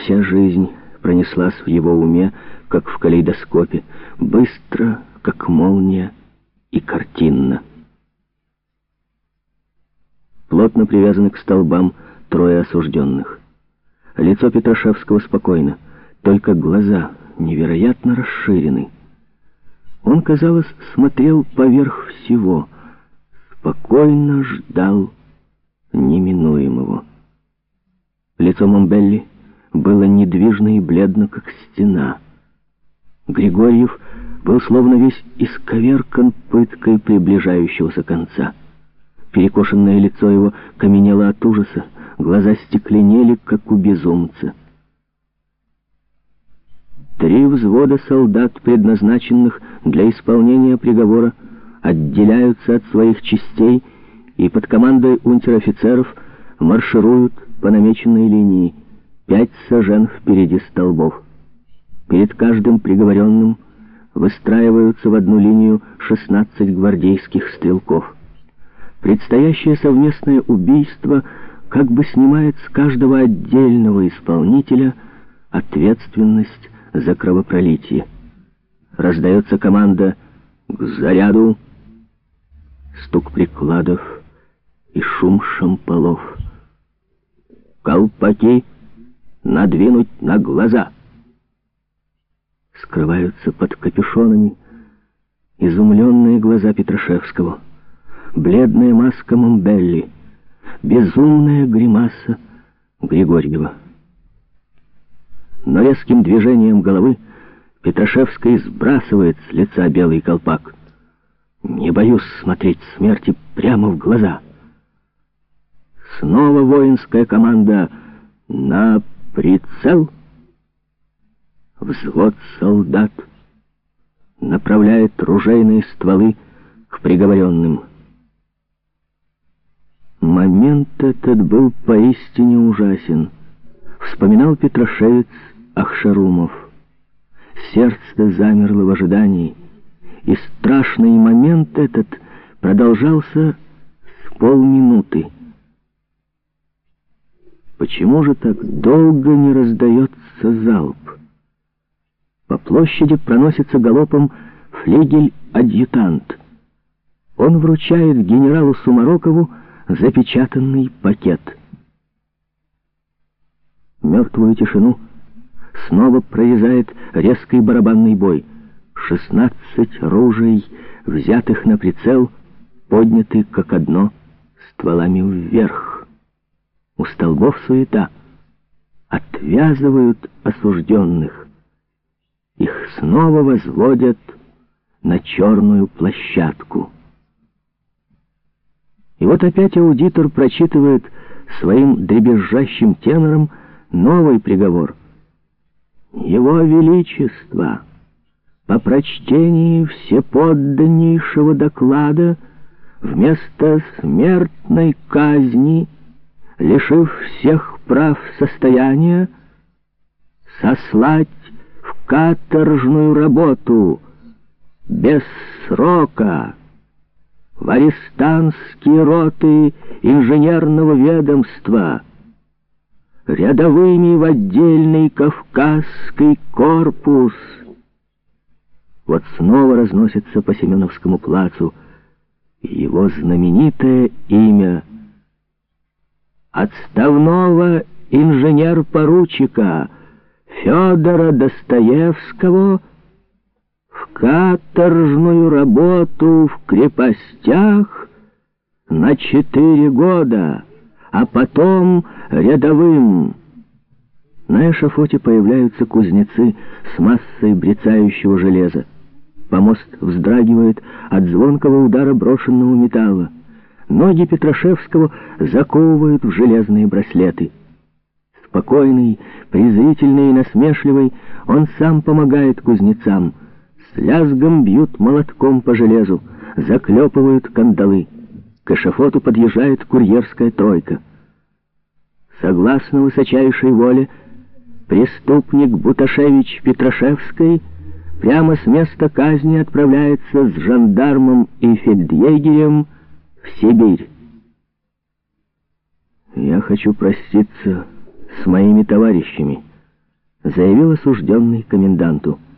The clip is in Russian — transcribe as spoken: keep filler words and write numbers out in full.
Вся жизнь пронеслась в его уме, как в калейдоскопе, быстро, как молния, и картинно. Плотно привязаны к столбам трое осужденных. Лицо Петрашевского спокойно, только глаза невероятно расширены. Он, казалось, смотрел поверх всего, спокойно ждал неминуемого. Лицо Момбелли было недвижно и бледно, как стена. Григорьев был словно весь исковеркан пыткой приближающегося конца. Перекошенное лицо его каменело от ужаса, глаза стекленели, как у безумца. Три взвода солдат, предназначенных для исполнения приговора, отделяются от своих частей и под командой унтер-офицеров маршируют по намеченной линии, пять сажен впереди столбов. Перед каждым приговоренным выстраиваются в одну линию шестнадцать гвардейских стрелков. Предстоящее совместное убийство как бы снимает с каждого отдельного исполнителя ответственность за кровопролитие. Раздается команда «К заряду!», стук прикладов и шум шомполов. «Колпаки надвинуть на глаза!» Скрываются под капюшонами изумленные глаза Петрашевского, бледная маска Момбелли, безумная гримаса Григорьева. Но резким движением головы Петрашевский сбрасывает с лица белый колпак. «Не боюсь смотреть смерти прямо в глаза». Снова воинская команда «На прицел!». Взвод солдат направляет ружейные стволы к приговоренным. Момент этот был поистине ужасен. Вспоминал Петрашевец Ахшарумов. Сердце замерло в ожидании, и страшный момент этот продолжался с полминуты. Почему же так долго не раздается залп? По площади проносится галопом флигель-адъютант. Он вручает генералу Сумарокову запечатанный пакет. Мертвую тишину снова прорезает резкий барабанный бой. Шестнадцать ружей, взятых на прицел, подняты как одно стволами вверх. У столбов суета. Отвязывают осужденных. Их снова возводят на черную площадку. И вот опять аудитор прочитывает своим дребезжащим тенором новый приговор. Его Величество, по прочтении всеподданнейшего доклада, вместо смертной казни, лишив всех прав состояния, сослать в каторжную работу без срока в арестантские роты инженерного ведомства, рядовыми в отдельный Кавказский корпус. Вот снова разносится по Семеновскому плацу его знаменитое имя отставного инженер-поручика Федора Достоевского в каторжную работу в крепостях на четыре года, а потом рядовым. На эшафоте появляются кузнецы с массой брецающего железа. Помост вздрагивает от звонкого удара брошенного металла. Ноги Петрашевского заковывают в железные браслеты. Спокойный, презрительный и насмешливый, он сам помогает кузнецам. С лязгом бьют молотком по железу, заклепывают кандалы. К эшафоту подъезжает курьерская тройка. Согласно высочайшей воле, преступник Буташевич Петрашевский прямо с места казни отправляется с жандармом и фельдъегерем в Сибирь. «Я хочу проститься с моими товарищами», заявил осужденный коменданту.